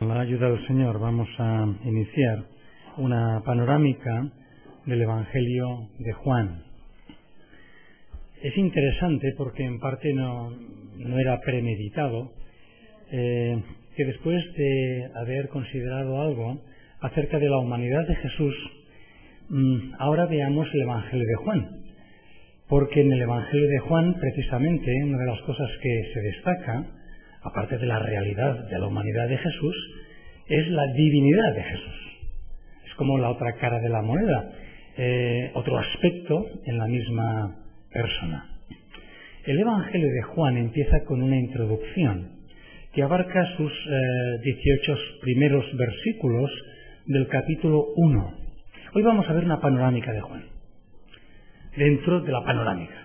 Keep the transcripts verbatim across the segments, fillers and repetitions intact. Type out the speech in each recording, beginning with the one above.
Con la ayuda del Señor vamos a iniciar una panorámica del Evangelio de Juan. Es interesante porque en parte no, no era premeditado eh, que después de haber considerado algo acerca de la humanidad de Jesús, mmm, ahora veamos el Evangelio de Juan. Porque en el Evangelio de Juan, precisamente, una de las cosas que se destaca, aparte de la realidad de la humanidad de Jesús, es la divinidad de Jesús. Es como la otra cara de la moneda, eh, otro aspecto en la misma persona. El Evangelio de Juan empieza con una introducción que abarca sus eh, dieciocho primeros versículos del capítulo uno. Hoy vamos a ver una panorámica de Juan, dentro de la panorámica.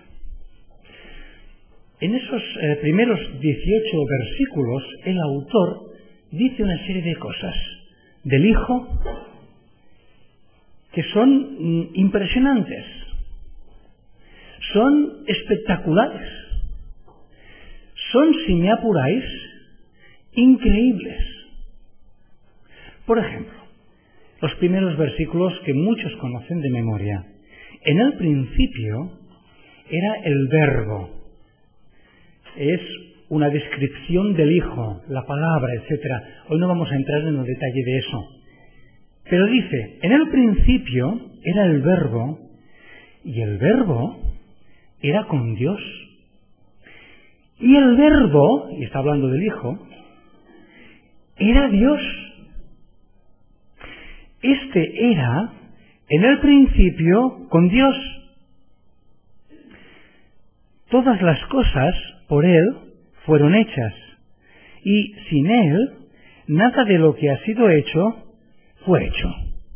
En esos eh, primeros dieciocho versículos, el autor dice una serie de cosas del Hijo que son mm, impresionantes, son espectaculares, son, si me apuráis, increíbles. Por ejemplo, los primeros versículos que muchos conocen de memoria. En el principio era el Verbo. Es una descripción del Hijo, la palabra, etcétera. Hoy no vamos a entrar en el detalle de eso. Pero dice, en el principio era el Verbo, y el Verbo era con Dios. Y el Verbo, y está hablando del Hijo, era Dios. Este era, en el principio, con Dios. Todas las cosas, por Él, fueron hechas, y sin Él, nada de lo que ha sido hecho, fue hecho.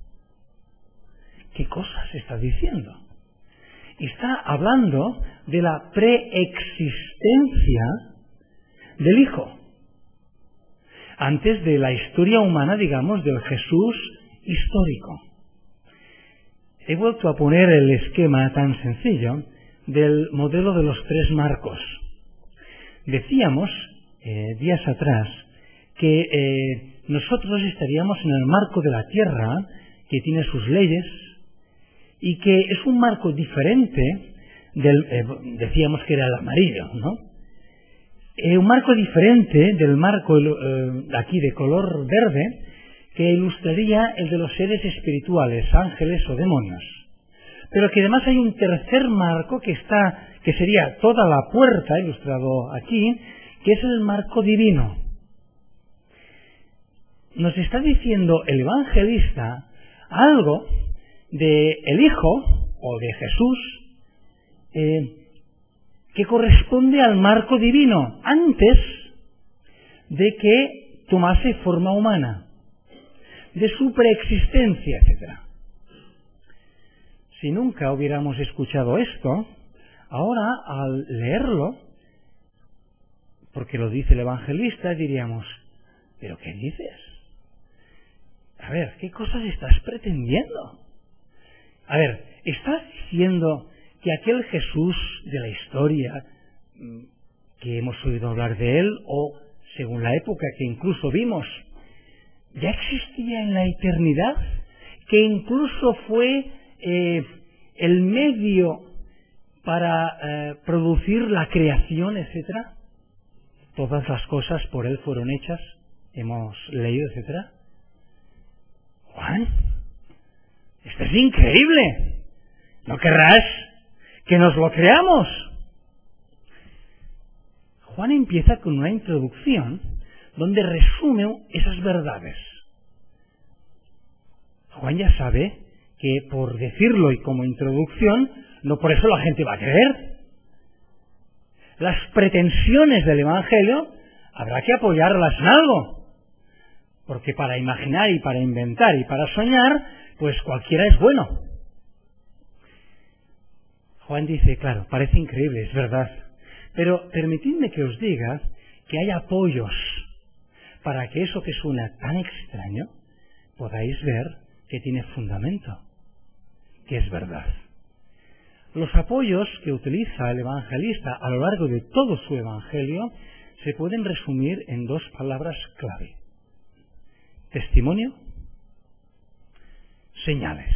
¿Qué cosas está diciendo? Está hablando de la preexistencia del Hijo. Antes de la historia humana, digamos, del Jesús histórico. He vuelto a poner el esquema tan sencillo del modelo de los tres marcos. Decíamos, eh, días atrás, que eh, nosotros estaríamos en el marco de la tierra, que tiene sus leyes, y que es un marco diferente del, eh, decíamos que era el amarillo, ¿no? Eh, un marco diferente del marco eh, aquí de color verde, que ilustraría el de los seres espirituales, ángeles o demonios. Pero que además hay un tercer marco que está, que sería toda la puerta, ilustrado aquí, que es el marco divino. Nos está diciendo el evangelista algo de el Hijo, o de Jesús, eh, que corresponde al marco divino, antes de que tomase forma humana, de su preexistencia, etcétera. Si nunca hubiéramos escuchado esto, ahora al leerlo, porque lo dice el evangelista, diríamos, ¿pero qué dices? A ver, ¿qué cosas estás pretendiendo? A ver, ¿estás diciendo que aquel Jesús de la historia, que hemos oído hablar de él, o según la época que incluso vimos, ya existía en la eternidad, que incluso fue eh, el medio para eh, producir la creación, etcétera? Todas las cosas por él fueron hechas, hemos leído, etcétera. Juan, esto es increíble. ¿No querrás que nos lo creamos? Juan empieza con una introducción donde resume esas verdades. Juan ya sabe que por decirlo y como introducción, no por eso la gente va a creer. Las pretensiones del Evangelio habrá que apoyarlas en algo. Porque para imaginar y para inventar y para soñar, pues cualquiera es bueno. Juan dice, claro, parece increíble, es verdad. Pero permitidme que os diga que hay apoyos para que eso que suena tan extraño podáis ver que tiene fundamento, que es verdad. Los apoyos que utiliza el evangelista a lo largo de todo su evangelio se pueden resumir en dos palabras clave. Testimonio, señales.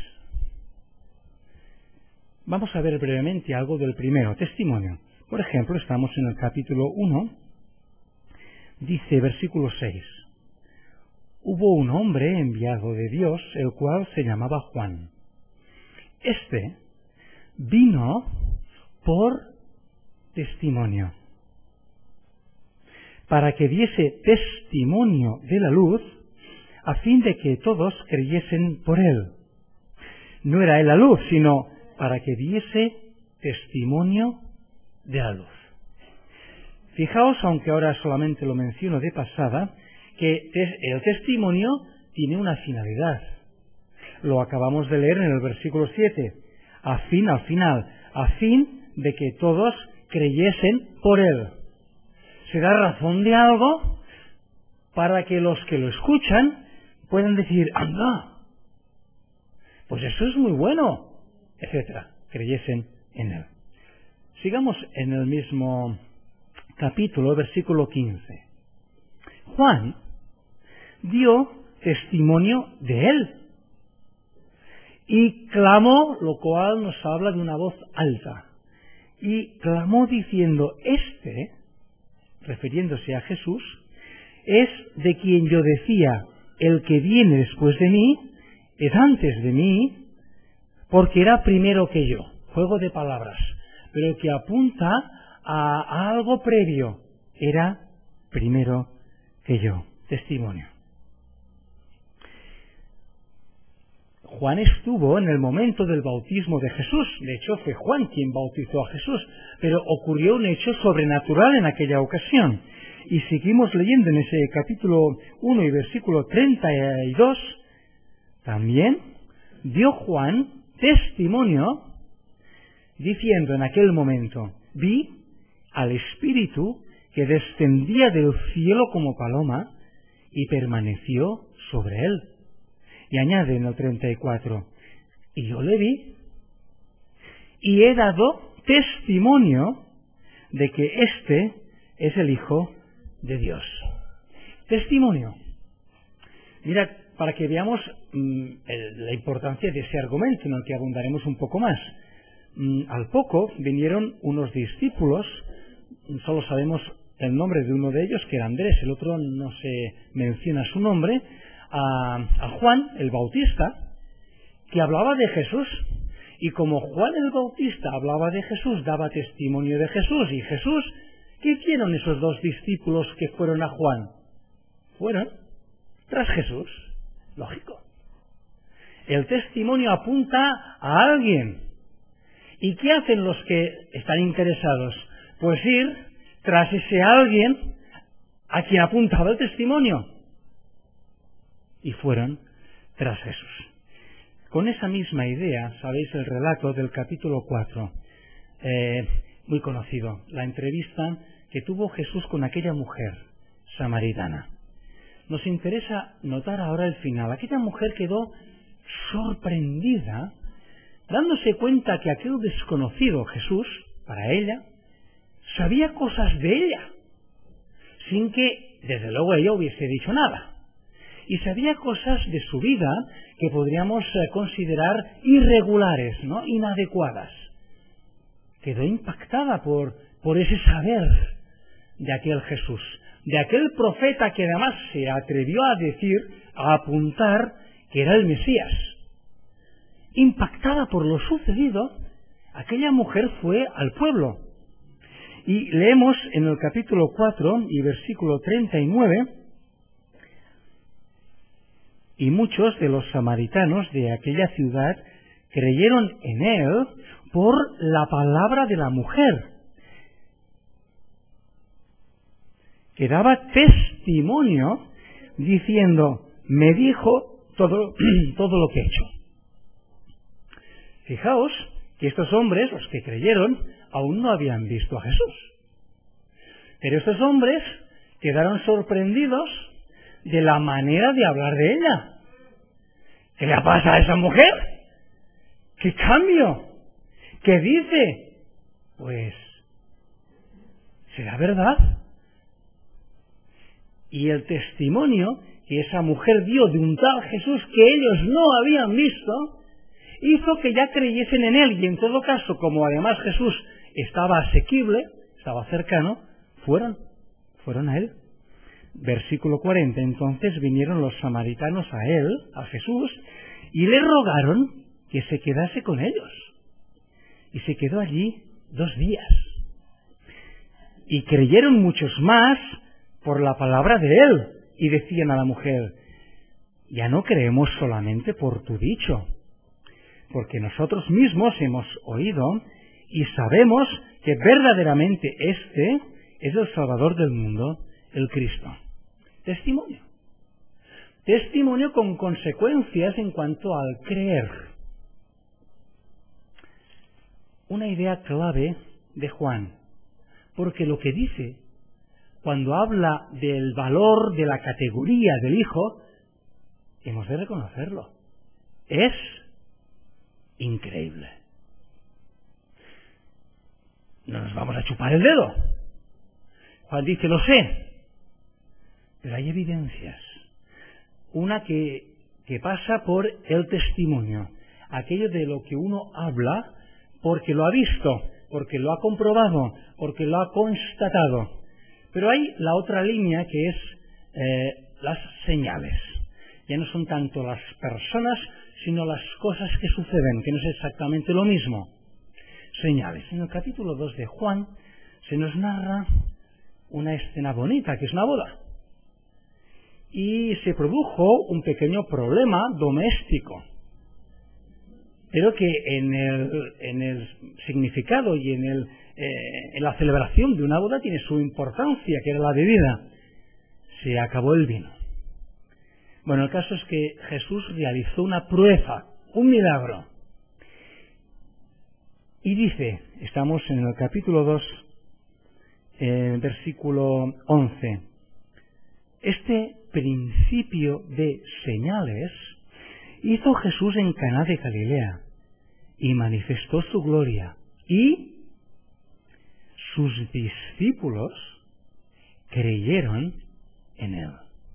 Vamos a ver brevemente algo del primero, testimonio. Por ejemplo, estamos en el capítulo uno, dice versículo seis. Hubo un hombre enviado de Dios, el cual se llamaba Juan. Este vino por testimonio, para que diese testimonio de la luz, a fin de que todos creyesen por él. No era él la luz, sino para que diese testimonio de la luz. Fijaos, aunque ahora solamente lo menciono de pasada, que el testimonio tiene una finalidad. Lo acabamos de leer en el versículo siete. A fin, al final, a fin de que todos creyesen por él. Se da razón de algo para que los que lo escuchan puedan decir, anda, pues eso es muy bueno, etcétera, creyesen en él. Sigamos en el mismo capítulo, versículo quince. Juan dio testimonio de él y clamó, lo cual nos habla de una voz alta, y clamó diciendo, este, refiriéndose a Jesús, es de quien yo decía, el que viene después de mí, es antes de mí, porque era primero que yo. Juego de palabras, pero que apunta a, a algo previo. Era primero que yo. Testimonio. Juan estuvo en el momento del bautismo de Jesús. De hecho, fue Juan quien bautizó a Jesús. Pero ocurrió un hecho sobrenatural en aquella ocasión. Y seguimos leyendo en ese capítulo uno y versículo treinta y dos. También dio Juan testimonio diciendo en aquel momento, vi al Espíritu que descendía del cielo como paloma y permaneció sobre él. Y añade en el treinta y cuatro, y yo le vi y he dado testimonio de que éste es el Hijo de Dios. Testimonio. Mirad, para que veamos mmm, el, la importancia de ese argumento en el que abundaremos un poco más. Mm, al poco vinieron unos discípulos, solo sabemos el nombre de uno de ellos, que era Andrés, el otro no se menciona su nombre, a, a Juan el Bautista, que hablaba de Jesús. Y como Juan el Bautista hablaba de Jesús, daba testimonio de Jesús, y Jesús, ¿qué hicieron esos dos discípulos que fueron a Juan? Fueron tras Jesús. Lógico. El testimonio apunta a alguien. ¿Y qué hacen los que están interesados? Pues ir tras ese alguien a quien apuntaba el testimonio. Y fueron tras Jesús. Con esa misma idea, sabéis el relato del capítulo cuatro, eh, muy conocido, la entrevista que tuvo Jesús con aquella mujer samaritana. Nos interesa notar ahora el final. Aquella mujer quedó sorprendida, dándose cuenta que aquel desconocido Jesús, para ella, sabía cosas de ella, sin que, desde luego, ella hubiese dicho nada. Y sabía cosas de su vida que podríamos eh, considerar irregulares, ¿no? Inadecuadas. Quedó impactada por, por ese saber de aquel Jesús, de aquel profeta que además se atrevió a decir, a apuntar que era el Mesías. Impactada por lo sucedido, aquella mujer fue al pueblo. Y leemos en el capítulo cuatro y versículo treinta y nueve, y muchos de los samaritanos de aquella ciudad creyeron en él por la palabra de la mujer, que daba testimonio diciendo, me dijo todo, todo lo que he hecho. Fijaos que estos hombres, los que creyeron, aún no habían visto a Jesús. Pero estos hombres quedaron sorprendidos de la manera de hablar de ella. ¿Qué le pasa a esa mujer? ¿Qué cambio? ¿Qué dice? Pues, ¿será verdad? Y el testimonio que esa mujer dio de un tal Jesús que ellos no habían visto, hizo que ya creyesen en él, y en todo caso, como además Jesús estaba asequible, estaba cercano, fueron, fueron a él. Versículo cuarenta, entonces vinieron los samaritanos a él, a Jesús, y le rogaron que se quedase con ellos. Y se quedó allí dos días. Y creyeron muchos más por la palabra de él, y decían a la mujer, ya no creemos solamente por tu dicho, porque nosotros mismos hemos oído y sabemos que verdaderamente este es el Salvador del mundo, el Cristo. Testimonio. Testimonio con consecuencias en cuanto al creer. Una idea clave de Juan, porque lo que dice cuando habla del valor de la categoría del Hijo, hemos de reconocerlo. Es increíble. No nos vamos a chupar el dedo. Juan dice, lo sé, pero hay evidencias. Una que, que pasa por el testimonio, aquello de lo que uno habla porque lo ha visto, porque lo ha comprobado, porque lo ha constatado. Pero hay la otra línea que es eh, las señales. Ya no son tanto las personas, sino las cosas que suceden, que no es exactamente lo mismo. Señales. En el capítulo dos de Juan se nos narra una escena bonita, que es una boda. Y se produjo un pequeño problema doméstico, pero que en el, en el significado y en, el, eh, en la celebración de una boda tiene su importancia, que era la bebida. Se acabó el vino. Bueno, el caso es que Jesús realizó una proeza, un milagro. Y dice, estamos en el capítulo dos, eh, versículo once, este principio de señales hizo Jesús en Caná de Galilea y manifestó su gloria, y sus discípulos creyeron en él.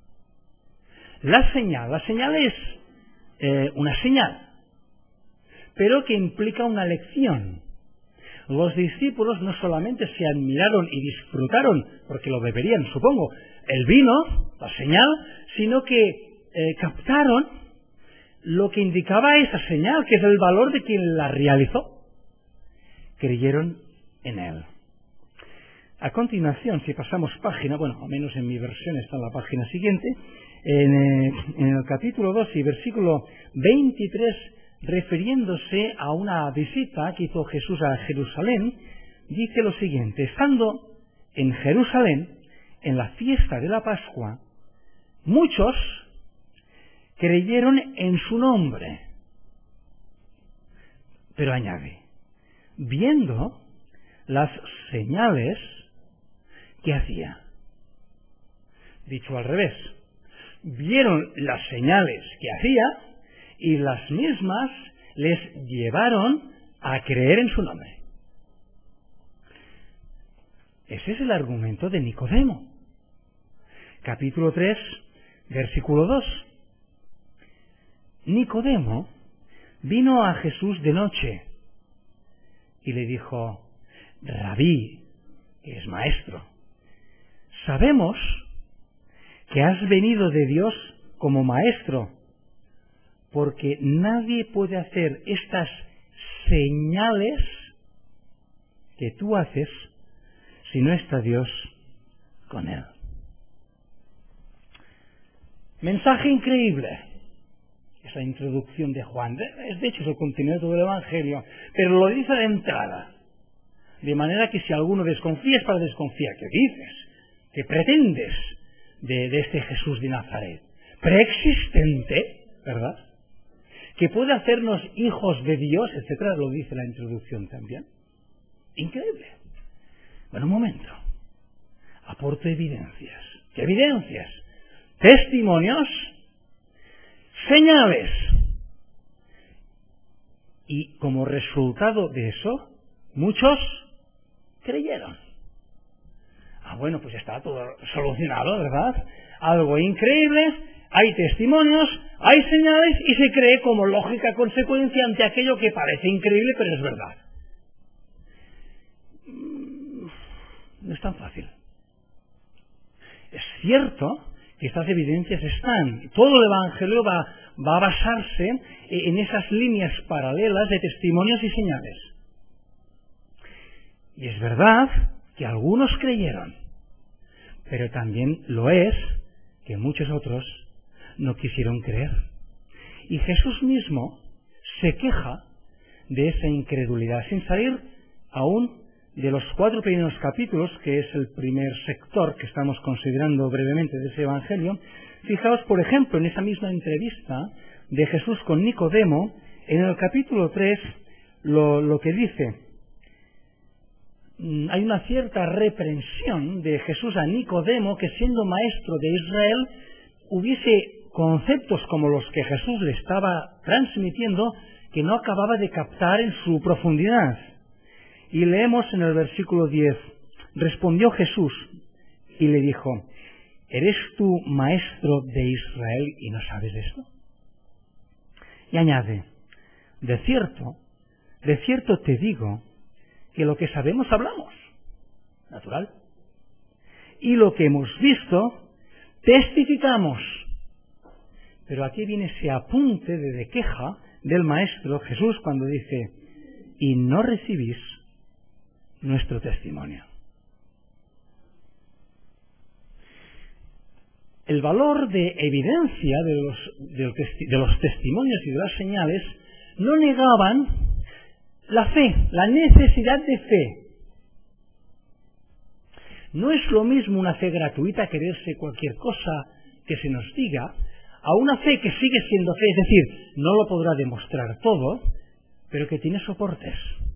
La señal, la señal es eh, una señal, pero que implica una lección. Los discípulos no solamente se admiraron y disfrutaron, porque lo beberían, supongo, el vino, la señal, sino que eh, captaron lo que indicaba esa señal, que es el valor de quien la realizó. Creyeron en él. A continuación, si pasamos página, bueno, al menos en mi versión está en la página siguiente, en, eh, en el capítulo dos y versículo veintitrés, refiriéndose a una visita que hizo Jesús a Jerusalén, dice lo siguiente: estando en Jerusalén, en la fiesta de la Pascua, muchos creyeron en su nombre. Pero añade, viendo las señales que hacía. Dicho al revés, vieron las señales que hacía y las mismas les llevaron a creer en su nombre. Ese es el argumento de Nicodemo. Capítulo tres, versículo dos. Nicodemo vino a Jesús de noche y le dijo: Rabí, que es maestro, sabemos que has venido de Dios como maestro, porque nadie puede hacer estas señales que tú haces si no está Dios con él. Mensaje increíble. Esa introducción de Juan, es de hecho es el contenido de todo el Evangelio, pero lo dice de entrada, de manera que si alguno desconfía es para desconfiar. ¿Qué dices? ¿Qué pretendes de, de este Jesús de Nazaret? Preexistente, ¿verdad? Que puede hacernos hijos de Dios, etcétera, lo dice la introducción también. Increíble. Bueno, un momento. Aporto evidencias. ¿Qué evidencias? Testimonios, señales. Y como resultado de eso, muchos creyeron. Ah, bueno, pues está todo solucionado, ¿verdad? Algo increíble, hay testimonios, hay señales y se cree como lógica consecuencia ante aquello que parece increíble pero es verdad. No es tan fácil. Es cierto que estas evidencias están. Todo el Evangelio va, va a basarse en esas líneas paralelas de testimonios y señales. Y es verdad que algunos creyeron, pero también lo es que muchos otros no quisieron creer. Y Jesús mismo se queja de esa incredulidad, sin salir aún de los cuatro primeros capítulos, que es el primer sector que estamos considerando brevemente de ese Evangelio. Fijaos, por ejemplo, en esa misma entrevista de Jesús con Nicodemo, en el capítulo tres, lo, lo que dice, hay una cierta reprensión de Jesús a Nicodemo, que siendo maestro de Israel, hubiese conceptos como los que Jesús le estaba transmitiendo que no acababa de captar en su profundidad. Y leemos en el versículo diez, respondió Jesús y le dijo, ¿eres tú maestro de Israel y no sabes esto? Y añade, de cierto, de cierto te digo que lo que sabemos hablamos, natural, y lo que hemos visto testificamos. Pero aquí viene ese apunte de, de queja del maestro Jesús cuando dice, y no recibís nuestro testimonio. El valor de evidencia de los, de, los, de los testimonios y de las señales no negaban la fe, la necesidad de fe. No es lo mismo una fe gratuita, quererse cualquier cosa que se nos diga, a una fe que sigue siendo fe, es decir, no lo podrá demostrar todo, pero que tiene soportes.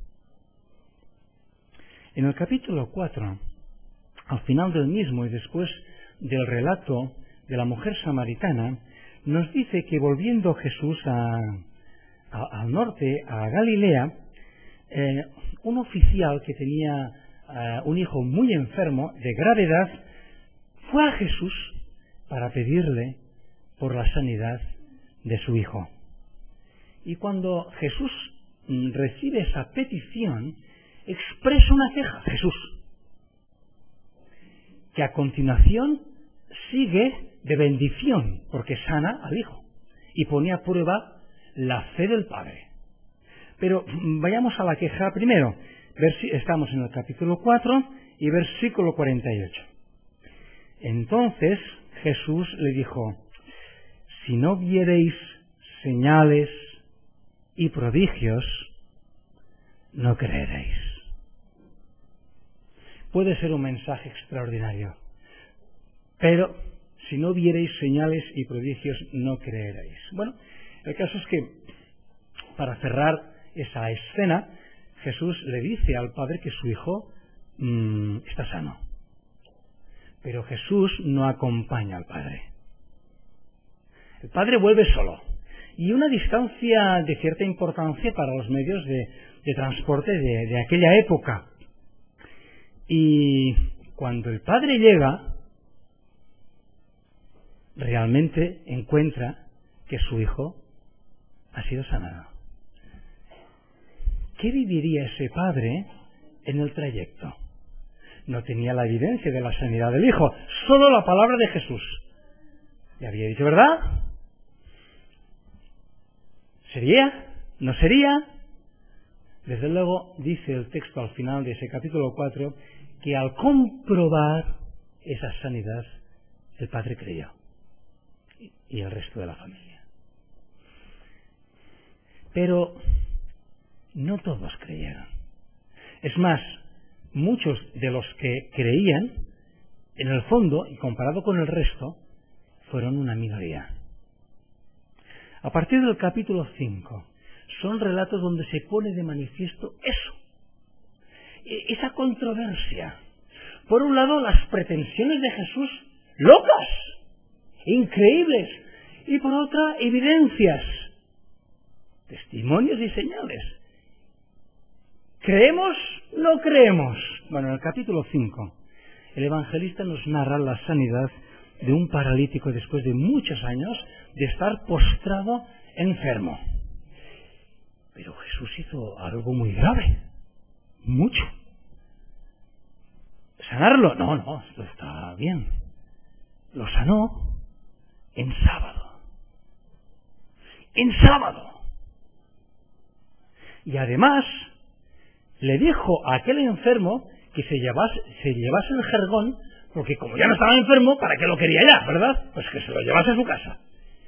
En el capítulo cuatro, al final del mismo y después del relato de la mujer samaritana, nos dice que volviendo Jesús a, a, al norte, a Galilea, eh, un oficial que tenía eh, un hijo muy enfermo, de gravedad, fue a Jesús para pedirle por la sanidad de su hijo. Y cuando Jesús mm, recibe esa petición, expresa una queja, Jesús, que a continuación sigue de bendición, porque sana al hijo y pone a prueba la fe del Padre. Pero vayamos a la queja primero. Estamos en el capítulo cuatro y versículo cuarenta y ocho. Entonces Jesús le dijo, si no viereis señales y prodigios, no creeréis. Puede ser un mensaje extraordinario, pero si no viereis señales y prodigios, no creeréis. Bueno, el caso es que, para cerrar esa escena, Jesús le dice al Padre que su hijo mmm, está sano. Pero Jesús no acompaña al Padre. El Padre vuelve solo. Y una distancia de cierta importancia para los medios de, de transporte de, de aquella época. Y cuando el Padre llega, realmente encuentra que su hijo ha sido sanado. ¿Qué viviría ese padre en el trayecto? No tenía la evidencia de la sanidad del hijo, solo la palabra de Jesús. Le había dicho, ¿verdad? ¿Sería? ¿No sería? Desde luego, dice el texto al final de ese capítulo cuatro, que al comprobar esa sanidad, el padre creyó. Y el resto de la familia. Pero no todos creyeron. Es más, muchos de los que creían, en el fondo, y comparado con el resto, fueron una minoría. A partir del capítulo cinco, son relatos donde se pone de manifiesto eso, esa controversia. Por un lado, las pretensiones de Jesús locas, increíbles, y por otra, evidencias, testimonios y señales. ¿Creemos? ¿No creemos? Bueno, en el capítulo cinco, el evangelista nos narra la sanidad de un paralítico después de muchos años de estar postrado enfermo. Pero Jesús hizo algo muy grave, mucho. ¿Sanarlo? No, no, esto está bien. Lo sanó en sábado. En sábado. Y además le dijo a aquel enfermo que se llevase, se llevase el jergón, porque como ya no estaba enfermo, ¿para qué lo quería ya, verdad? Pues que se lo llevase a su casa.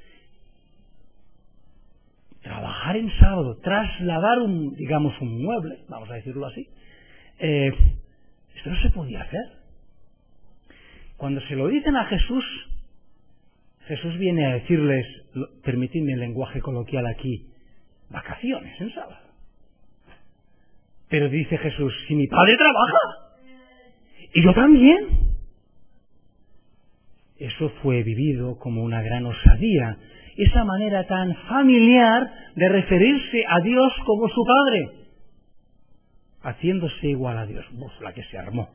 Trabajar en sábado, trasladar un, digamos, un mueble, vamos a decirlo así, eh, esto no se podía hacer. Cuando se lo dicen a Jesús, Jesús viene a decirles, permitidme el lenguaje coloquial aquí, vacaciones en sábado. Pero dice Jesús, si mi padre trabaja, y yo también. Eso fue vivido como una gran osadía, esa manera tan familiar de referirse a Dios como su Padre, haciéndose igual a Dios. Uf, la que se armó.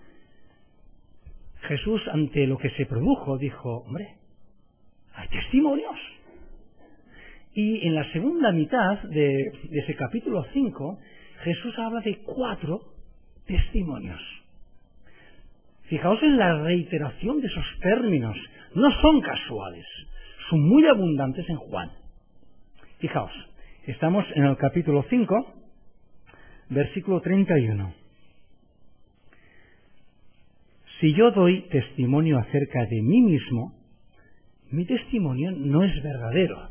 Jesús, ante lo que se produjo, dijo, hombre, hay testimonios. Y en la segunda mitad de, de ese capítulo cinco, Jesús habla de cuatro testimonios. Fijaos en la reiteración de esos términos. No son casuales, son muy abundantes en Juan. Fijaos, estamos en el capítulo cinco, versículo treinta y uno. Si yo doy testimonio acerca de mí mismo, mi testimonio no es verdadero.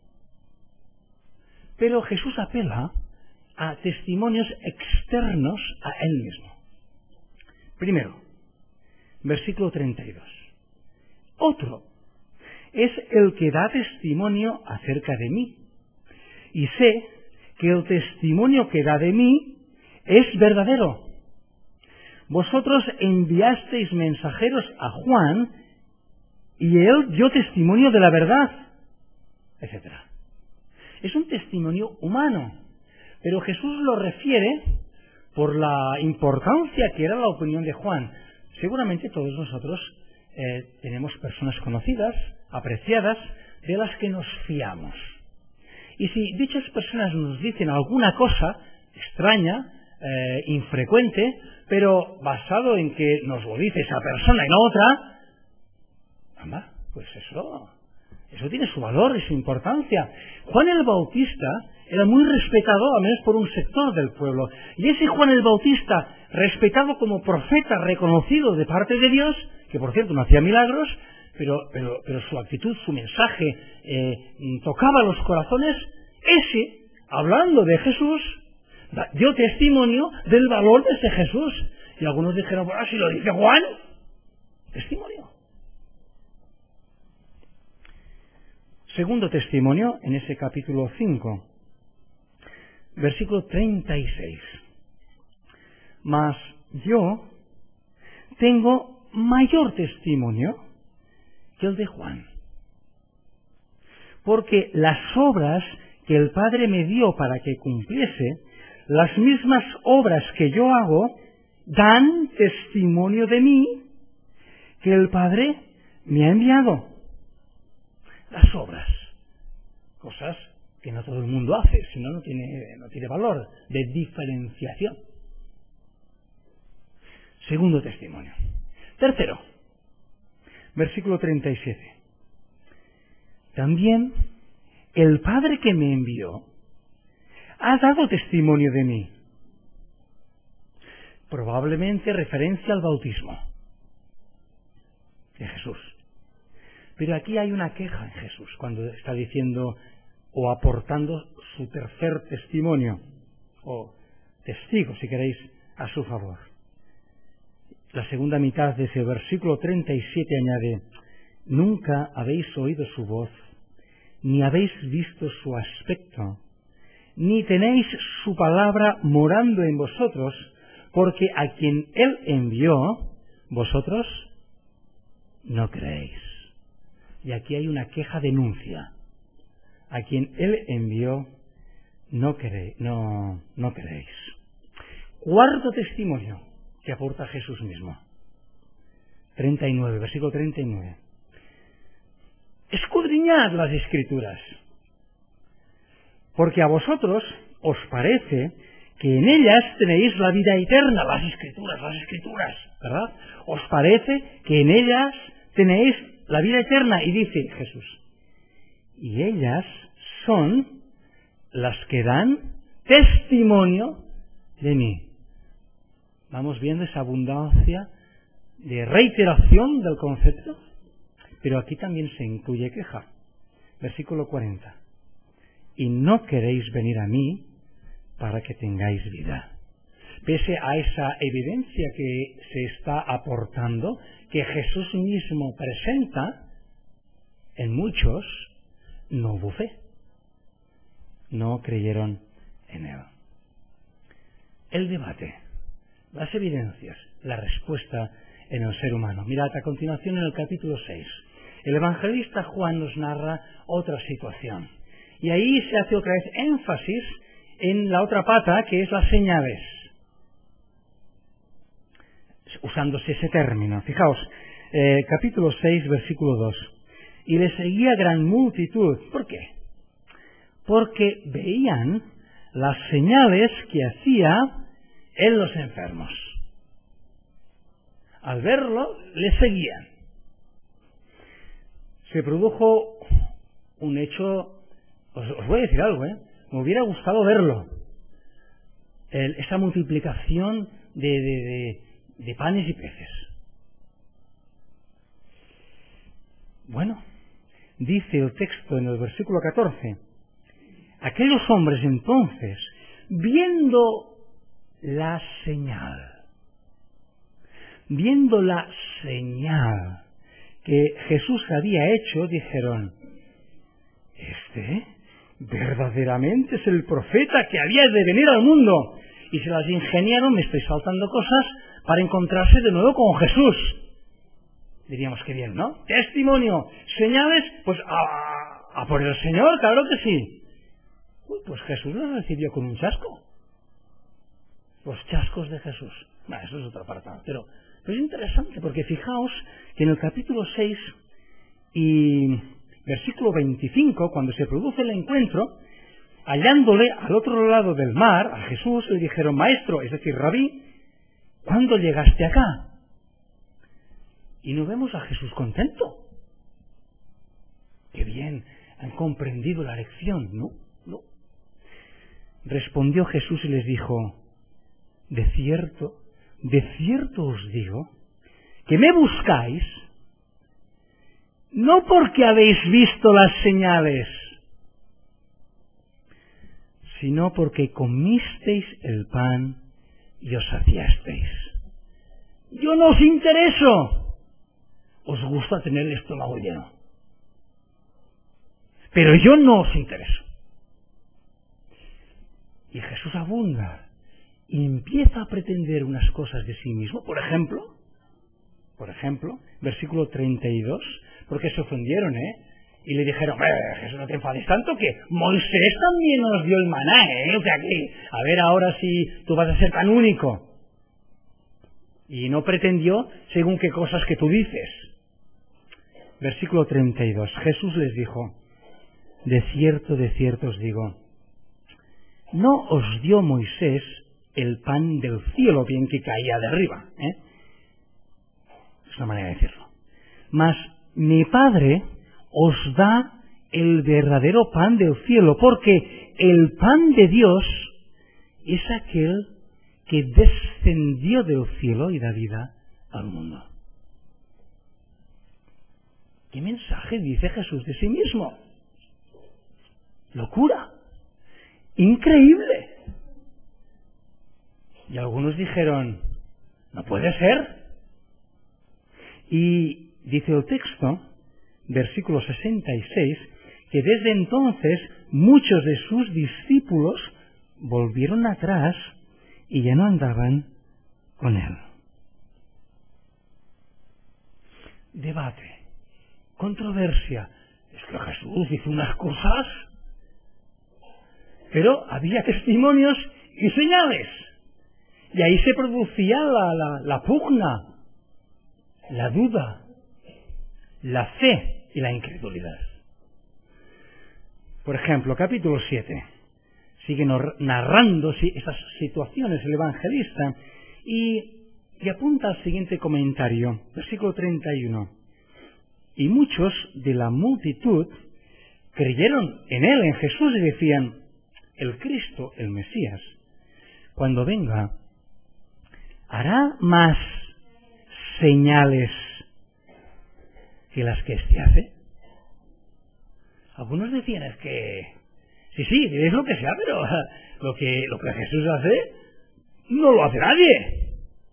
Pero Jesús apela a testimonios externos a Él mismo. Primero, versículo treinta y dos. Otro es el que da testimonio acerca de mí. Y sé que el testimonio que da de mí es verdadero. Vosotros enviasteis mensajeros a Juan y él dio testimonio de la verdad, etcétera. Es un testimonio humano, pero Jesús lo refiere por la importancia que era la opinión de Juan. Seguramente todos nosotros eh, tenemos personas conocidas, apreciadas, de las que nos fiamos. Y si dichas personas nos dicen alguna cosa extraña, eh, infrecuente, pero basado en que nos lo dice esa persona y no otra, anda, pues eso, eso tiene su valor y su importancia. Juan el Bautista era muy respetado, al menos por un sector del pueblo. Y ese Juan el Bautista, respetado como profeta, reconocido de parte de Dios, que por cierto no hacía milagros, pero, pero, pero su actitud, su mensaje, eh, tocaba los corazones, ese, hablando de Jesús, dio testimonio del valor de ese Jesús. Y algunos dijeron, bueno, si lo dice Juan, testimonio. Segundo testimonio, en ese capítulo cinco, versículo treinta y seis. Mas yo tengo mayor testimonio que el de Juan, porque las obras que el Padre me dio para que cumpliese, las mismas obras que yo hago, dan testimonio de mí, que el Padre me ha enviado. Las obras, cosas que no todo el mundo hace, si no, no tiene, no tiene valor de diferenciación. Segundo testimonio. Tercero, versículo treinta y siete. También el Padre que me envió ha dado testimonio de mí. Probablemente referencia al bautismo de Jesús. Pero aquí hay una queja en Jesús cuando está diciendo o aportando su tercer testimonio, o testigo, si queréis, a su favor. La segunda mitad de ese versículo treinta y siete añade, nunca habéis oído su voz, ni habéis visto su aspecto, ni tenéis su palabra morando en vosotros, porque a quien Él envió, vosotros no creéis. Y aquí hay una queja denuncia. A quien Él envió, no, cree, no, no creéis. Cuarto testimonio que aporta Jesús mismo. treinta y nueve, versículo treinta y nueve. escudriñad las Escrituras, porque a vosotros os parece que en ellas tenéis la vida eterna, las Escrituras, las Escrituras, ¿verdad? Os parece que en ellas tenéis la vida eterna, y dice Jesús, y ellas son las que dan testimonio de mí. Vamos viendo esa abundancia de reiteración del concepto, pero aquí también se incluye queja. Versículo cuarenta. Y no queréis venir a mí para que tengáis vida. Pese a esa evidencia que se está aportando, que Jesús mismo presenta, en muchos no hubo fe. No creyeron en él. El debate, las evidencias, la respuesta en el ser humano. Mirad, a continuación en el capítulo seis, el evangelista Juan nos narra otra situación. Y ahí se hace otra vez énfasis en la otra pata, que es las señales. Usándose ese término. Fijaos, eh, capítulo seis, versículo dos. Y le seguía gran multitud. ¿Por qué? Porque veían las señales que hacía en los enfermos. Al verlo, le seguían. Se produjo un hecho, os, os voy a decir algo, ¿eh? Me hubiera gustado verlo. El, esa multiplicación de, de, de, de panes y peces. Bueno, dice el texto en el versículo catorce, aquellos hombres entonces, viendo la señal, viendo la señal que Jesús había hecho, dijeron, este verdaderamente es el profeta que había de venir al mundo. Y se las ingeniaron, me estoy saltando cosas, para encontrarse de nuevo con Jesús. Diríamos que bien, ¿no? Testimonio, señales, pues a, a por el Señor, claro que sí. Uy, pues Jesús los recibió con un chasco. Los chascos de Jesús. Bueno, eso es otro apartado, pero, pero es interesante, porque fijaos que en el capítulo seis y versículo veinticinco, cuando se produce el encuentro, hallándole al otro lado del mar, a Jesús le dijeron, maestro, es decir, rabí, ¿cuándo llegaste acá? Y no vemos a Jesús contento. Qué bien, han comprendido la lección, ¿no? No. Respondió Jesús y les dijo, de cierto, de cierto os digo, que me buscáis, no porque habéis visto las señales, sino porque comisteis el pan y os saciasteis. Yo no os intereso. Os gusta tener el estómago lleno. Pero yo no os intereso. Y Jesús abunda y empieza a pretender unas cosas de sí mismo. Por ejemplo, por ejemplo, versículo treinta y dos, porque se ofendieron, ¿eh? Y le dijeron, eh, Jesús, no te enfades tanto, que Moisés también nos dio el maná, ¿eh? O sea que, a ver ahora si tú vas a ser tan único. Y no pretendió según qué cosas que tú dices. Versículo treinta y dos. Jesús les dijo, de cierto, de cierto os digo, no os dio Moisés el pan del cielo, bien que caía de arriba, ¿eh? Es una manera de decirlo. Mas mi Padre os da el verdadero pan del cielo, porque el pan de Dios es aquel que descendió del cielo y da vida al mundo. ¿Qué mensaje dice Jesús de sí mismo? Locura. Increíble. Y algunos dijeron, no puede ser. Y dice el texto, versículo sesenta y seis, que desde entonces muchos de sus discípulos volvieron atrás y ya no andaban con él. Debate. Controversia. Es que Jesús hizo unas cosas, pero había testimonios y señales. Y ahí se producía la, la, la pugna, la duda, la fe. y la incredulidad. Por ejemplo, capítulo siete. Sigue narrando esas situaciones el evangelista y, y apunta al siguiente comentario, versículo treinta y uno. Y muchos de la multitud creyeron en él, en Jesús, y decían, el Cristo, el Mesías, cuando venga, hará más señales que las que éste hace. Algunos decían, es que, sí, sí, es lo que sea, pero lo que, lo que Jesús hace, no lo hace nadie.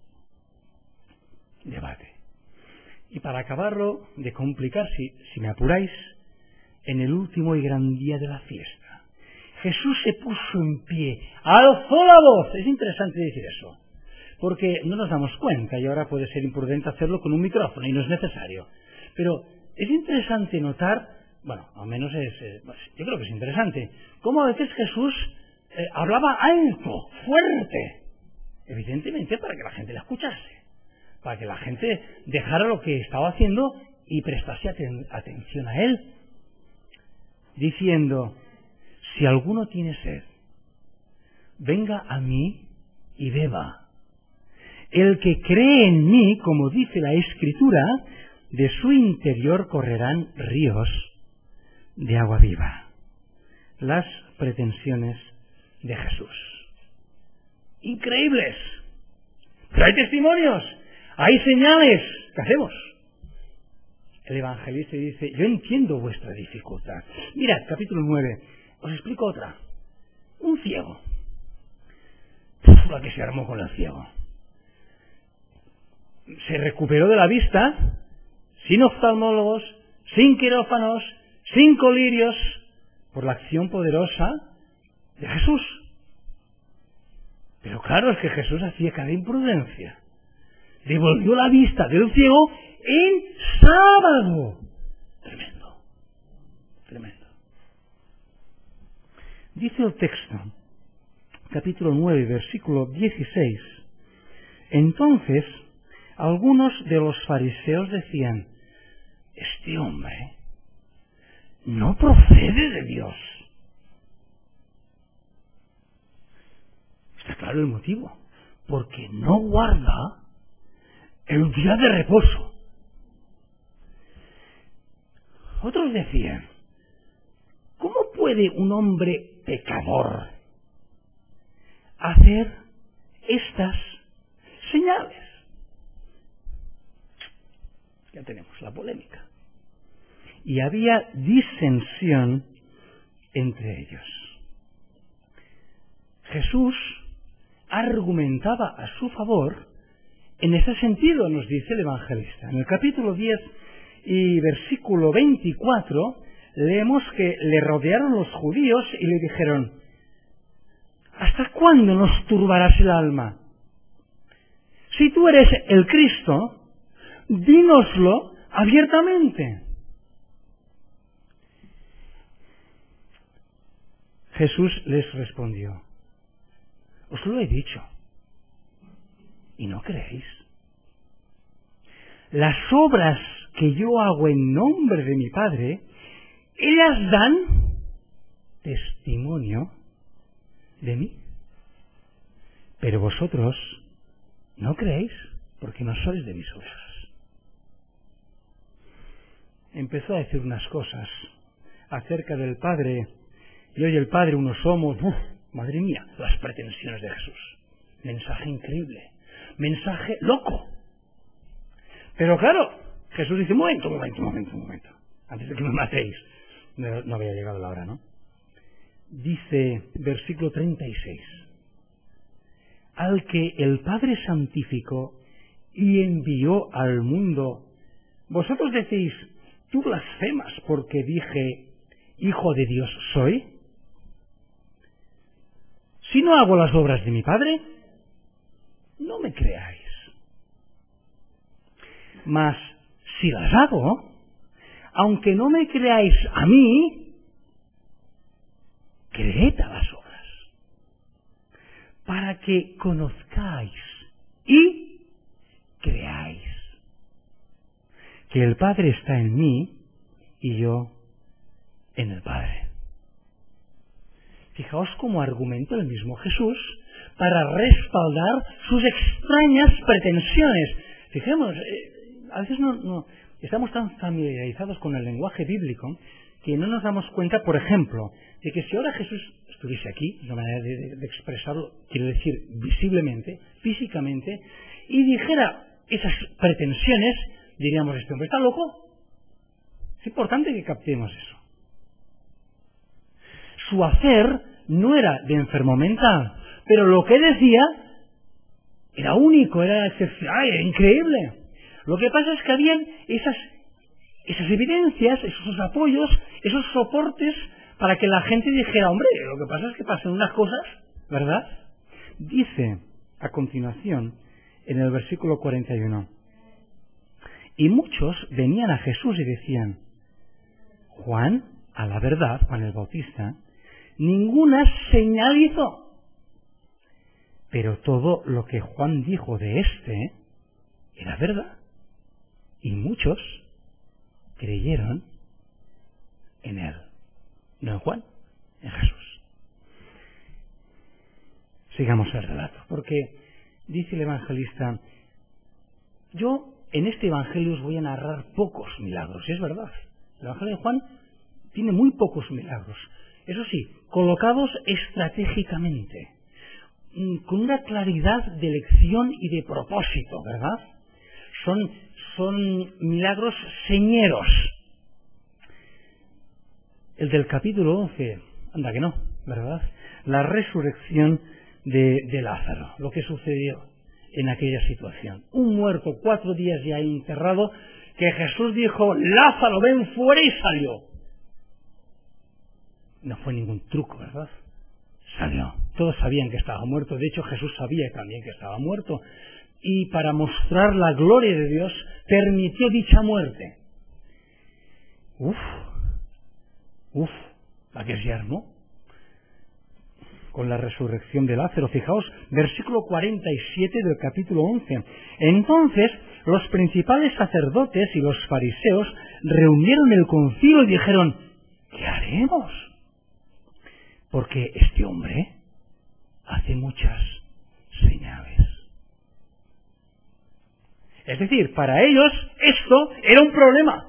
Debate. Y para acabarlo de complicar, si, si me apuráis, en el último y gran día de la fiesta, Jesús se puso en pie, alzó la voz. Es interesante decir eso, porque no nos damos cuenta, y ahora puede ser imprudente hacerlo con un micrófono, y no es necesario. Pero es interesante notar, bueno, al menos es, eh, yo creo que es interesante, cómo a veces Jesús eh, hablaba alto, fuerte, evidentemente para que la gente le escuchase, para que la gente dejara lo que estaba haciendo y prestase aten- atención a él, diciendo, si alguno tiene sed, venga a mí y beba. El que cree en mí, como dice la Escritura, de su interior correrán ríos de agua viva. Las pretensiones de Jesús. Increíbles. Pero hay testimonios, hay señales. ¿Qué hacemos? El evangelista dice, yo entiendo vuestra dificultad. Mirad, capítulo nueve, os explico otra. Un ciego. Uf, la que se armó con el ciego. Se recuperó de la vista, sin oftalmólogos, sin quirófanos, sin colirios, por la acción poderosa de Jesús. Pero claro, es que Jesús hacía cada imprudencia. Devolvió la vista del ciego en sábado. Tremendo, tremendo. Dice el texto, capítulo nueve, versículo dieciséis. Entonces, algunos de los fariseos decían, este hombre no procede de Dios. Está claro el motivo, porque no guarda el día de reposo. Otros decían, ¿cómo puede un hombre pecador hacer estas señales? Ya tenemos la polémica. Y había disensión entre ellos. Jesús argumentaba a su favor en ese sentido, nos dice el evangelista. En el capítulo diez y versículo veinticuatro leemos que le rodearon los judíos y le dijeron, ¿hasta cuándo nos turbarás el alma? Si tú eres el Cristo, dínoslo abiertamente. Jesús les respondió, os lo he dicho, y no creéis. Las obras que yo hago en nombre de mi Padre, ellas dan testimonio de mí. Pero vosotros no creéis, porque no sois de mis obras. Empezó a decir unas cosas acerca del Padre, y hoy el Padre uno somos. Uf, madre mía, las pretensiones de Jesús. Mensaje increíble, mensaje loco. Pero claro, Jesús dice, un momento, un momento, un momento, un momento, antes de que me matéis. No, no había llegado la hora, ¿no? Dice, versículo treinta y seis, al que el Padre santificó y envió al mundo, vosotros decís, tú blasfemas porque dije, Hijo de Dios soy. Si no hago las obras de mi Padre, no me creáis. Mas si las hago, aunque no me creáis a mí, creed a las obras, para que conozcáis y creáis que el Padre está en mí y yo en el Padre. Fijaos cómo argumentó el mismo Jesús para respaldar sus extrañas pretensiones. Fijemos, eh, a veces no, no estamos tan familiarizados con el lenguaje bíblico que no nos damos cuenta, por ejemplo, de que si ahora Jesús estuviese aquí, de una manera de, de, de expresarlo, quiero decir visiblemente, físicamente, y dijera esas pretensiones, diríamos, este hombre está loco. Es importante que captemos eso. Su hacer no era de enfermo mental, pero lo que decía era único, era excepcional, era increíble. Lo que pasa es que habían esas, esas evidencias, esos apoyos, esos soportes para que la gente dijera, hombre, lo que pasa es que pasan unas cosas, ¿verdad? Dice a continuación en el versículo cuarenta y uno, y muchos venían a Jesús y decían, Juan, a la verdad, Juan el Bautista, ninguna señal hizo, pero todo lo que Juan dijo de éste era verdad, y muchos creyeron en él, no en Juan, en Jesús. Sigamos el relato, porque dice el evangelista, yo en este evangelio os voy a narrar pocos milagros, y es verdad, el evangelio de Juan tiene muy pocos milagros, eso sí, colocados estratégicamente, con una claridad de elección y de propósito, ¿verdad? Son, son milagros señeros. El del capítulo once, anda que no, ¿verdad? La resurrección de, de Lázaro, lo que sucedió en aquella situación. Un muerto cuatro días ya enterrado, que Jesús dijo, Lázaro, ven fuera, y salió. No fue ningún truco, ¿verdad? Salió. Todos sabían que estaba muerto. De hecho, Jesús sabía también que estaba muerto. Y para mostrar la gloria de Dios, permitió dicha muerte. Uf, uf, la que es yermo. Con la resurrección de Lázaro. Fijaos, versículo cuarenta y siete del capítulo once. Entonces, los principales sacerdotes y los fariseos reunieron el concilio y dijeron, ¿qué haremos? Porque este hombre hace muchas señales. Es decir, para ellos esto era un problema.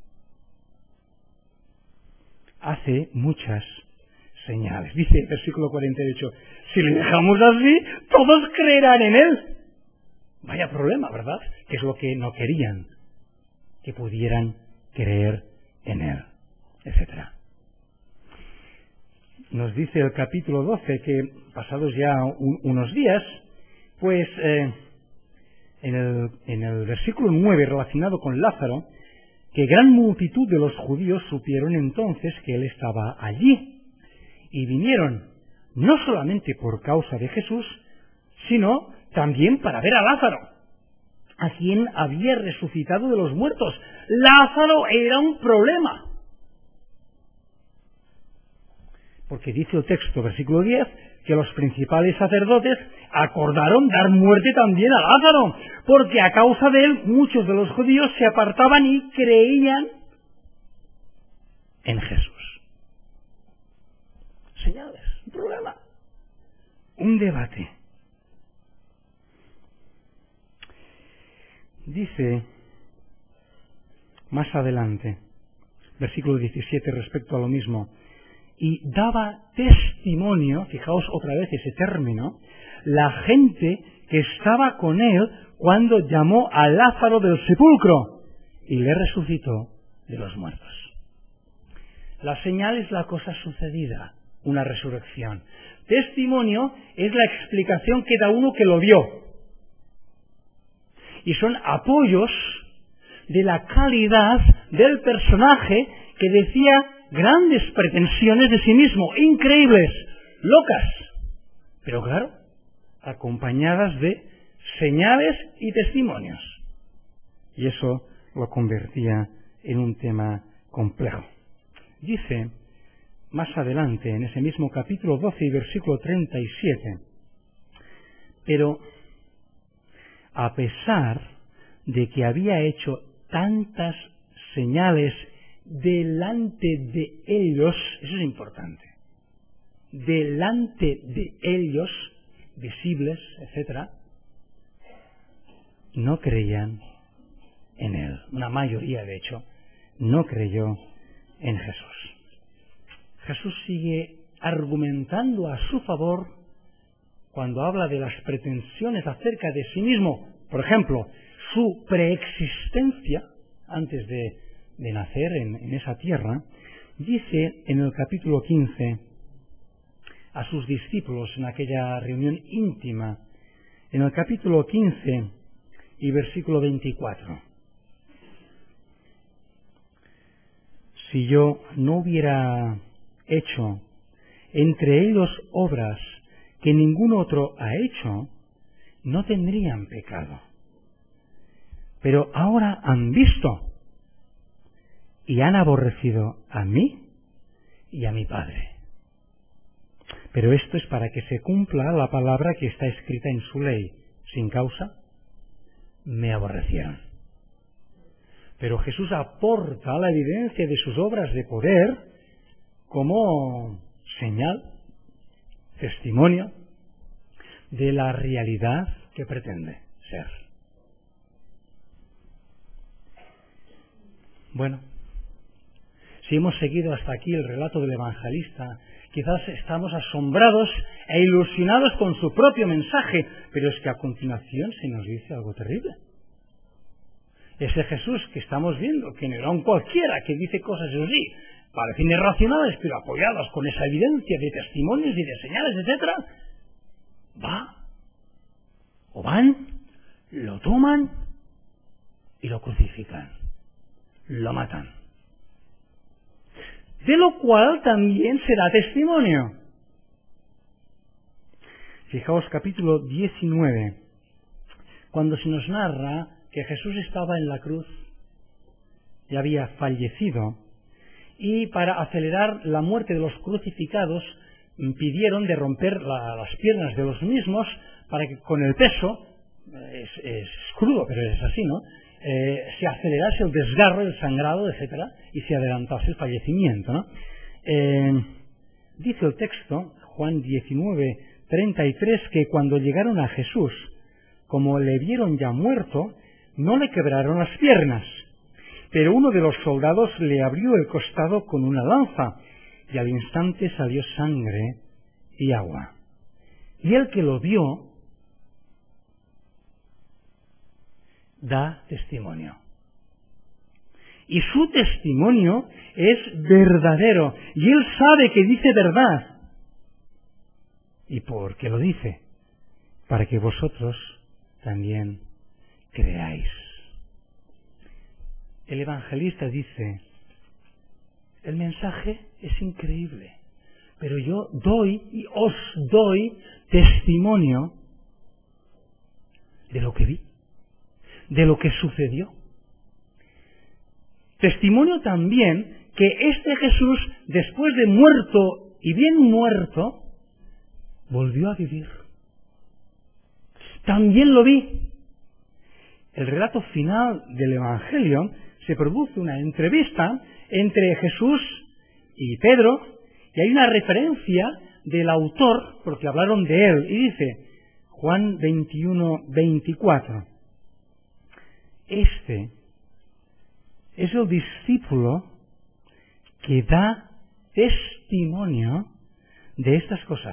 Hace muchas señales. Dice el versículo cuarenta y ocho, si le dejamos así, todos creerán en él. Vaya problema, ¿verdad? Que es lo que no querían, que pudieran creer en él, etcétera. Nos dice el capítulo doce que, pasados ya un, unos días, pues eh, en, el, en el versículo nueve, relacionado con Lázaro, que gran multitud de los judíos supieron entonces que él estaba allí, y vinieron, no solamente por causa de Jesús, sino también para ver a Lázaro, a quien había resucitado de los muertos. Lázaro era un problema. Porque dice el texto, versículo diez, que los principales sacerdotes acordaron dar muerte también a Lázaro, porque a causa de él muchos de los judíos se apartaban y creían en Jesús. Señales, un problema, un debate. Dice más adelante, versículo diecisiete, respecto a lo mismo, y daba testimonio, fijaos otra vez ese término, la gente que estaba con él cuando llamó a Lázaro del sepulcro y le resucitó de los muertos. La señal es la cosa sucedida, una resurrección. Testimonio es la explicación que da uno que lo vio. Y son apoyos de la calidad del personaje que decía grandes pretensiones de sí mismo, increíbles, locas, pero claro, acompañadas de señales y testimonios. Y eso lo convertía en un tema complejo. Dice más adelante, en ese mismo capítulo doce y versículo treinta y siete, pero a pesar de que había hecho tantas señales delante de ellos, eso es importante, delante de ellos, visibles, etcétera, no creían en él. Una mayoría, de hecho, no creyó en Jesús. Jesús sigue argumentando a su favor cuando habla de las pretensiones acerca de sí mismo. Por ejemplo, su preexistencia antes de, de nacer en, en esa tierra. Dice en el capítulo quince a sus discípulos en aquella reunión íntima, en el capítulo quince y versículo veinticuatro. Si yo no hubiera hecho entre ellos obras que ningún otro ha hecho, no tendrían pecado. Pero ahora han visto y han aborrecido a mí y a mi Padre. Pero esto es para que se cumpla la palabra que está escrita en su ley. Sin causa, me aborrecieron. Pero Jesús aporta la evidencia de sus obras de poder como señal, testimonio de la realidad que pretende ser. Bueno, si hemos seguido hasta aquí el relato del evangelista, quizás estamos asombrados e ilusionados con su propio mensaje, pero es que a continuación se nos dice algo terrible. Ese Jesús que estamos viendo, que no era un cualquiera que dice cosas así, parecen irracionales, pero apoyadas con esa evidencia de testimonios y de señales, etcétera, va, o van, lo toman y lo crucifican, lo matan. De lo cual también será testimonio. Fijaos, capítulo diecinueve, cuando se nos narra que Jesús estaba en la cruz y había fallecido, y para acelerar la muerte de los crucificados pidieron de romper la, las piernas de los mismos para que con el peso, es, es crudo pero es así, ¿no?, eh, se acelerase el desgarro, el sangrado, etcétera, y se adelantase el fallecimiento, ¿no? Eh, dice el texto, Juan diecinueve, treinta y tres, que cuando llegaron a Jesús, como le vieron ya muerto, no le quebraron las piernas, pero uno de los soldados le abrió el costado con una lanza, y al instante salió sangre y agua. Y el que lo vio da testimonio. Y su testimonio es verdadero, y él sabe que dice verdad. ¿Y por qué lo dice? Para que vosotros también creáis. El evangelista dice, el mensaje es increíble, pero yo doy y os doy testimonio de lo que vi, de lo que sucedió. Testimonio también que este Jesús, después de muerto y bien muerto, volvió a vivir. También lo vi. El relato final del Evangelio se produce una entrevista entre Jesús y Pedro, y hay una referencia del autor, porque hablaron de él, y dice, Juan veintiuno, veinticuatro, este es el discípulo que da testimonio de estas cosas,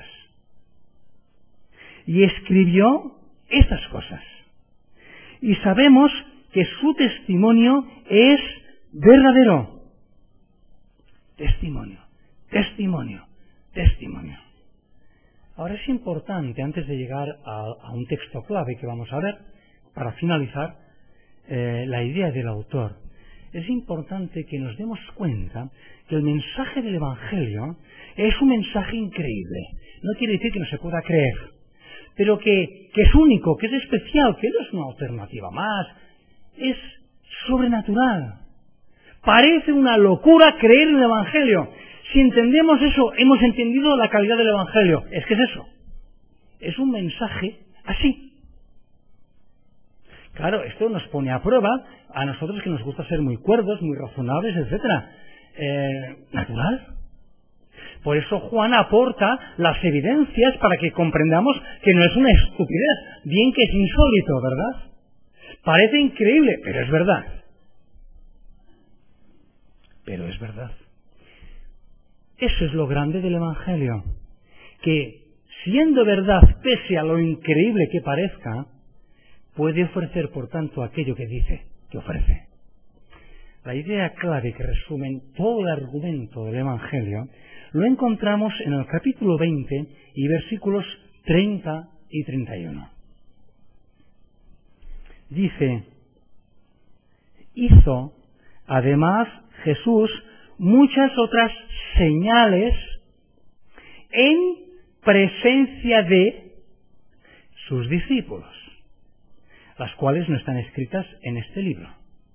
y escribió estas cosas, y sabemos que su testimonio es verdadero. Testimonio, testimonio, testimonio. Ahora es importante, antes de llegar a, a un texto clave que vamos a ver, para finalizar eh, la idea del autor, es importante que nos demos cuenta que el mensaje del Evangelio es un mensaje increíble. No quiere decir que no se pueda creer, pero que, que es único, que es especial, que no es una alternativa más, es sobrenatural. Parece una locura creer en el Evangelio. Si entendemos eso, hemos entendido la calidad del Evangelio. Es que es eso. Es un mensaje así, Claro, esto nos pone a prueba a nosotros que nos gusta ser muy cuerdos, muy razonables, etcétera. Eh, natural. Por eso Juan aporta las evidencias para que comprendamos que no es una estupidez, bien que es insólito, ¿verdad? Parece increíble, pero es verdad. Pero es verdad. Eso es lo grande del Evangelio, que siendo verdad, pese a lo increíble que parezca, puede ofrecer, por tanto, aquello que dice que ofrece. La idea clave que resume todo el argumento del Evangelio lo encontramos en el capítulo veinte y versículos treinta y treinta y uno. Dice: hizo además Jesús muchas otras señales en presencia de sus discípulos, las cuales no están escritas en este libro.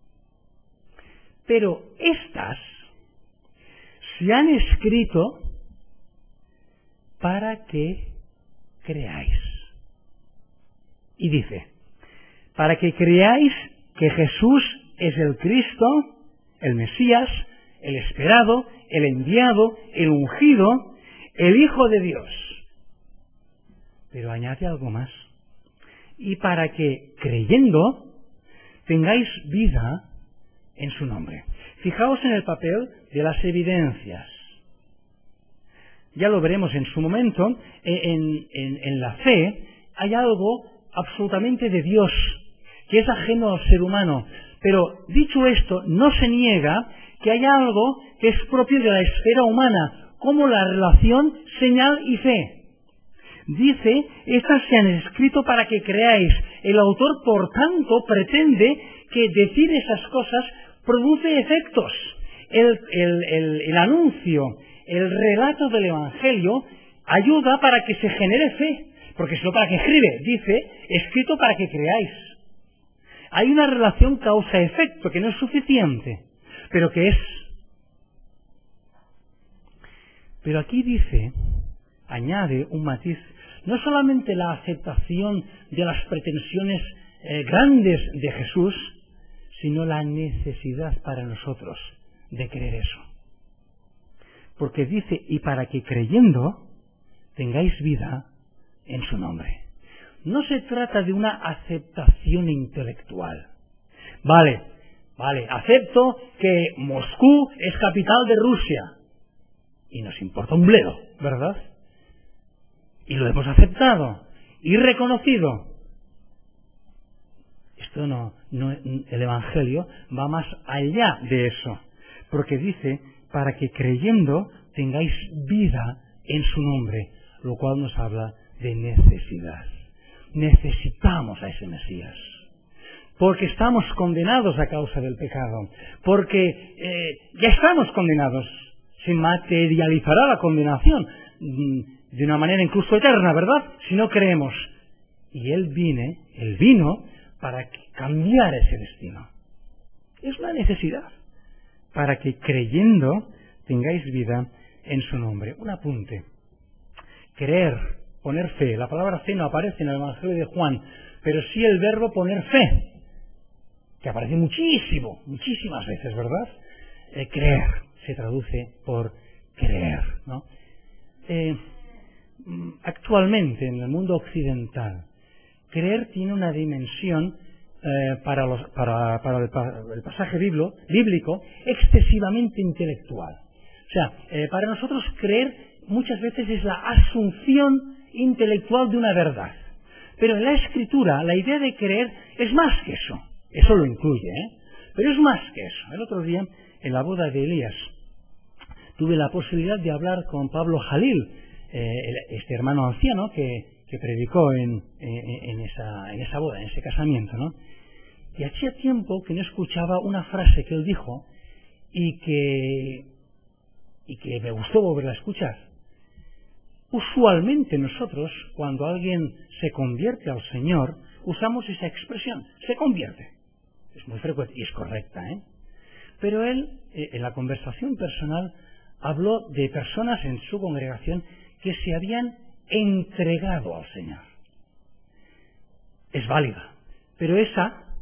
Pero estas se han escrito para que creáis. Y dice, para que creáis que Jesús es el Cristo, el Mesías, el esperado, el enviado, el ungido, el Hijo de Dios. Pero añade algo más. Y para que, creyendo, tengáis vida en su nombre. Fijaos en el papel de las evidencias. Ya lo veremos en su momento. En, en, en la fe hay algo absolutamente de Dios, que es ajeno al ser humano. Pero, dicho esto, no se niega que hay algo que es propio de la esfera humana, como la relación señal y fe. Dice, estas se han escrito para que creáis. El autor, por tanto, pretende que decir esas cosas produce efectos. El, el, el, el anuncio, el relato del Evangelio ayuda para que se genere fe, porque si no, ¿para qué escribe? Dice, escrito para que creáis. Hay una relación causa-efecto que no es suficiente, pero que es. Pero aquí dice, añade un matiz, no solamente la aceptación de las pretensiones eh, grandes de Jesús, sino la necesidad para nosotros de creer eso. Porque dice, y para que creyendo tengáis vida en su nombre. No se trata de una aceptación intelectual. Vale, vale, acepto que Moscú es capital de Rusia. Y nos importa un bledo, ¿verdad? Y lo hemos aceptado y reconocido. Esto no, no, el Evangelio va más allá de eso, porque dice, para que creyendo tengáis vida en su nombre, lo cual nos habla de necesidad. Necesitamos a ese Mesías, porque estamos condenados a causa del pecado, porque eh, ya estamos condenados, se materializará la condenación de una manera incluso eterna, ¿verdad? Si no creemos. Y Él vine, Él vino para cambiar ese destino. Es una necesidad, para que creyendo tengáis vida en su nombre. Un apunte. Creer, poner fe. La palabra fe no aparece en el Evangelio de Juan, pero sí el verbo poner fe, que aparece muchísimo, muchísimas veces, ¿verdad? Eh, creer se traduce por creer, ¿no? Eh, actualmente, en el mundo occidental, creer tiene una dimensión eh, para, los, para, para el, el pasaje biblo, bíblico excesivamente intelectual. O sea, eh, para nosotros creer muchas veces es la asunción intelectual de una verdad. Pero en la Escritura la idea de creer es más que eso. Eso lo incluye, ¿eh? Pero es más que eso. El otro día, en la boda de Elías, tuve la posibilidad de hablar con Pablo Jalil, eh, este hermano anciano que, que predicó en, en, en, esa, en esa boda, en ese casamiento, ¿no? Y hacía tiempo que no escuchaba una frase que él dijo y que, y que me gustó volverla a escuchar. Usualmente nosotros, cuando alguien se convierte al Señor, usamos esa expresión, se convierte. Es muy frecuente y es correcta, ¿eh? Pero él, eh, en la conversación personal, habló de personas en su congregación que se habían entregado al Señor. Es válida, pero esa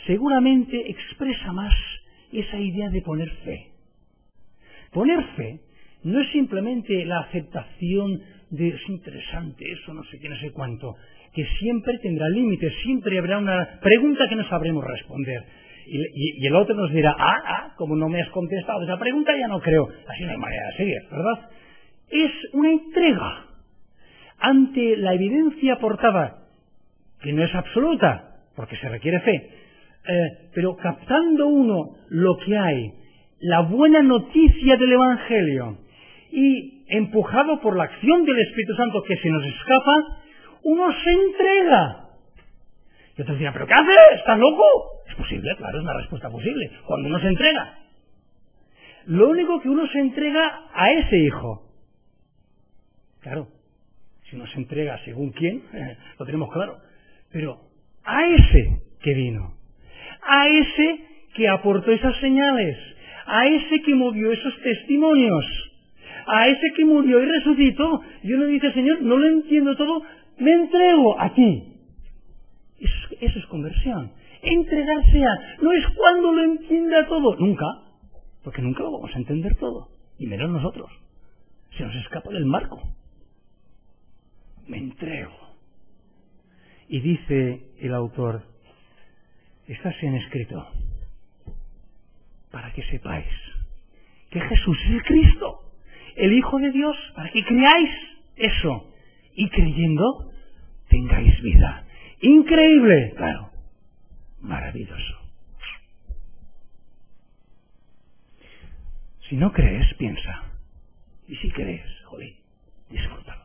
seguramente expresa más esa idea de poner fe. Poner fe no es simplemente la aceptación de es interesante, eso no sé qué, no sé cuánto, que siempre tendrá límites, siempre habrá una pregunta que no sabremos responder. Y, y, y el otro nos dirá, ah, ah, como no me has contestado esa pregunta, ya no creo. Así no hay manera de seguir, ¿verdad? Es una entrega ante la evidencia aportada, que no es absoluta, porque se requiere fe, eh, pero captando uno lo que hay, la buena noticia del Evangelio, y empujado por la acción del Espíritu Santo que se nos escapa, uno se entrega. Y otros dirán, ¿pero qué haces? ¿Estás loco? Es posible, claro, es una respuesta posible, cuando uno se entrega. Lo único que uno se entrega a ese hijo. Claro, si uno se entrega según quién, eh, lo tenemos claro. Pero a ese que vino, a ese que aportó esas señales, a ese que movió esos testimonios, a ese que murió y resucitó, y uno dice, Señor, no lo entiendo todo, me entrego a ti. Eso, eso es conversión. Entregarse a, no es cuando lo entienda todo, nunca, porque nunca lo vamos a entender todo, y menos nosotros. Se nos escapa del marco. Me entrego. Y dice el autor, está bien escrito, para que sepáis que Jesús es el Cristo, el Hijo de Dios, para que creáis eso, y creyendo tengáis vida. Increíble, claro, maravilloso. Si no crees, piensa, y si crees, jolín, disfruta.